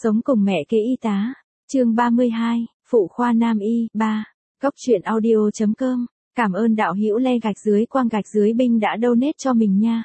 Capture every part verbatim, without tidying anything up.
Sống cùng mẹ kế y tá. Chương ba mươi hai, phụ khoa nam y. ba. Cốc truyện audio chấm com. Cảm ơn đạo hữu le gạch dưới quang gạch dưới binh đã donate cho mình nha.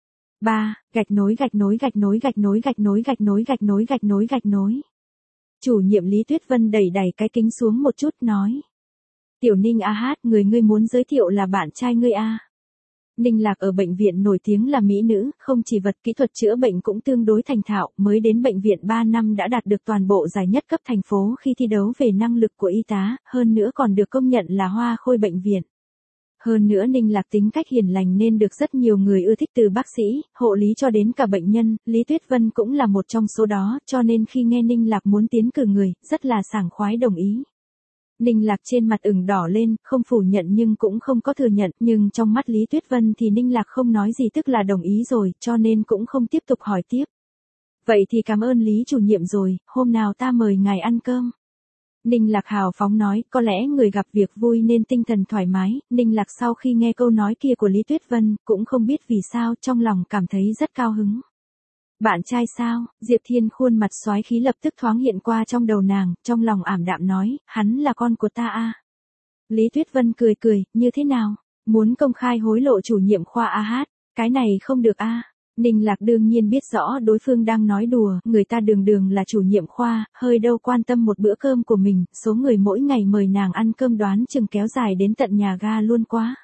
ba. Gạch nối gạch nối gạch nối gạch nối gạch nối gạch nối gạch nối gạch nối gạch nối. Chủ nhiệm Lý Tuyết Vân đẩy đẩy cái kính xuống một chút nói. Tiểu Ninh a hát, người ngươi muốn giới thiệu là bạn trai ngươi a. Ninh Lạc ở bệnh viện nổi tiếng là mỹ nữ, không chỉ vật kỹ thuật chữa bệnh cũng tương đối thành thạo, mới đến bệnh viện ba năm đã đạt được toàn bộ giải nhất cấp thành phố khi thi đấu về năng lực của y tá, hơn nữa còn được công nhận là hoa khôi bệnh viện. Hơn nữa Ninh Lạc tính cách hiền lành nên được rất nhiều người ưa thích từ bác sĩ, hộ lý cho đến cả bệnh nhân, Lý Tuyết Vân cũng là một trong số đó, cho nên khi nghe Ninh Lạc muốn tiến cử người, rất là sảng khoái đồng ý. Ninh Lạc trên mặt ửng đỏ lên, không phủ nhận nhưng cũng không có thừa nhận, nhưng trong mắt Lý Tuyết Vân thì Ninh Lạc không nói gì tức là đồng ý rồi, cho nên cũng không tiếp tục hỏi tiếp. Vậy thì cảm ơn Lý chủ nhiệm rồi, hôm nào ta mời ngài ăn cơm. Ninh Lạc hào phóng nói, có lẽ người gặp việc vui nên tinh thần thoải mái, Ninh Lạc sau khi nghe câu nói kia của Lý Tuyết Vân, cũng không biết vì sao trong lòng cảm thấy rất cao hứng. Bạn trai sao? Diệp Thiên khuôn mặt soái khí lập tức thoáng hiện qua trong đầu nàng, trong lòng ảm đạm nói, hắn là con của ta a. Lý Tuyết Vân cười cười, như thế nào? Muốn công khai hối lộ chủ nhiệm khoa a hát, cái này không được a. Ninh Lạc đương nhiên biết rõ đối phương đang nói đùa, người ta đường đường là chủ nhiệm khoa, hơi đâu quan tâm một bữa cơm của mình, số người mỗi ngày mời nàng ăn cơm đoán chừng kéo dài đến tận nhà ga luôn quá.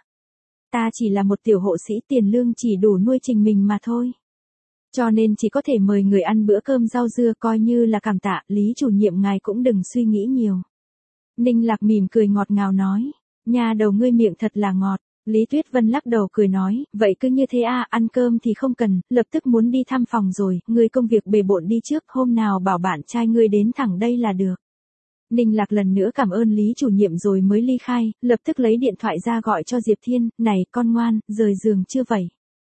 Ta chỉ là một tiểu hộ sĩ tiền lương chỉ đủ nuôi trình mình mà thôi. Cho nên chỉ có thể mời người ăn bữa cơm rau dưa coi như là cảm tạ, Lý chủ nhiệm ngài cũng đừng suy nghĩ nhiều. Ninh Lạc mỉm cười ngọt ngào nói, nhà đầu ngươi miệng thật là ngọt. Lý Tuyết Vân lắc đầu cười nói, vậy cứ như thế a, ăn cơm thì không cần, lập tức muốn đi thăm phòng rồi, ngươi công việc bề bộn đi trước, hôm nào bảo bạn trai ngươi đến thẳng đây là được. Ninh Lạc lần nữa cảm ơn Lý chủ nhiệm rồi mới ly khai, lập tức lấy điện thoại ra gọi cho Diệp Thiên, này con ngoan, rời giường chưa vậy?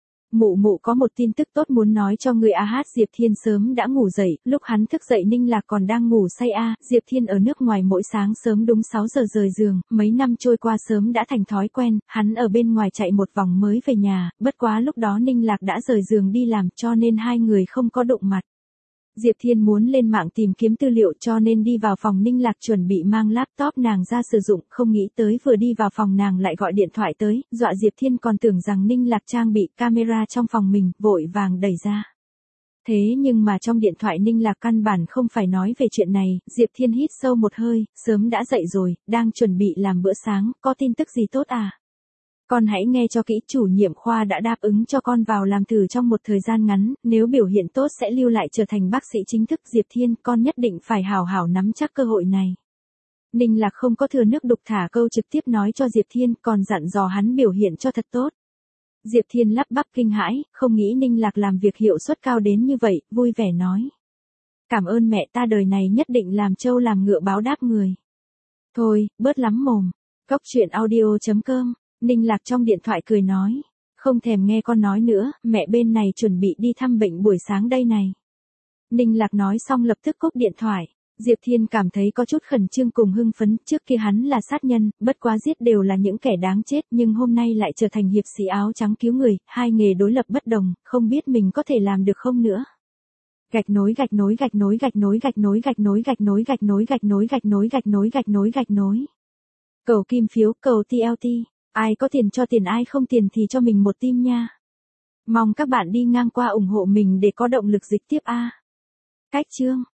Mụ mụ có một tin tức tốt muốn nói cho người a hát. Diệp Thiên sớm đã ngủ dậy, lúc hắn thức dậy Ninh Lạc còn đang ngủ say a. Diệp Thiên ở nước ngoài mỗi sáng sớm đúng sáu giờ rời giường, mấy năm trôi qua sớm đã thành thói quen, hắn ở bên ngoài chạy một vòng mới về nhà, bất quá lúc đó Ninh Lạc đã rời giường đi làm cho nên hai người không có đụng mặt. Diệp Thiên muốn lên mạng tìm kiếm tư liệu cho nên đi vào phòng Ninh Lạc chuẩn bị mang laptop nàng ra sử dụng, không nghĩ tới vừa đi vào phòng nàng lại gọi điện thoại tới, dọa Diệp Thiên còn tưởng rằng Ninh Lạc trang bị camera trong phòng mình, vội vàng đẩy ra. Thế nhưng mà trong điện thoại Ninh Lạc căn bản không phải nói về chuyện này, Diệp Thiên hít sâu một hơi, sớm đã dậy rồi, đang chuẩn bị làm bữa sáng, có tin tức gì tốt à? Con hãy nghe cho kỹ, chủ nhiệm khoa đã đáp ứng cho con vào làm thử trong một thời gian ngắn, nếu biểu hiện tốt sẽ lưu lại trở thành bác sĩ chính thức. Diệp Thiên, con nhất định phải hào hảo nắm chắc cơ hội này. Ninh Lạc không có thừa nước đục thả câu trực tiếp nói cho Diệp Thiên, còn dặn dò hắn biểu hiện cho thật tốt. Diệp Thiên lắp bắp kinh hãi, không nghĩ Ninh Lạc làm việc hiệu suất cao đến như vậy, vui vẻ nói. Cảm ơn mẹ, ta đời này nhất định làm trâu làm ngựa báo đáp người. Thôi, bớt lắm mồm. Cốc truyện audio chấm com. Ninh Lạc trong điện thoại cười nói, không thèm nghe con nói nữa, mẹ bên này chuẩn bị đi thăm bệnh buổi sáng đây này. Ninh Lạc nói xong lập tức cúp điện thoại. Diệp Thiên cảm thấy có chút khẩn trương cùng hưng phấn, trước kia hắn là sát nhân, bất quá giết đều là những kẻ đáng chết, nhưng hôm nay lại trở thành hiệp sĩ áo trắng cứu người, hai nghề đối lập bất đồng, không biết mình có thể làm được không nữa. Gạch nối gạch nối gạch nối gạch nối gạch nối gạch nối gạch nối gạch nối gạch nối gạch nối gạch nối gạch nối gạch nối. Cầu kim phiếu, cầu tê lờ tê. Ai có tiền cho tiền, ai không tiền thì cho mình một tim nha. Mong các bạn đi ngang qua ủng hộ mình để có động lực dịch tiếp a. Cách chương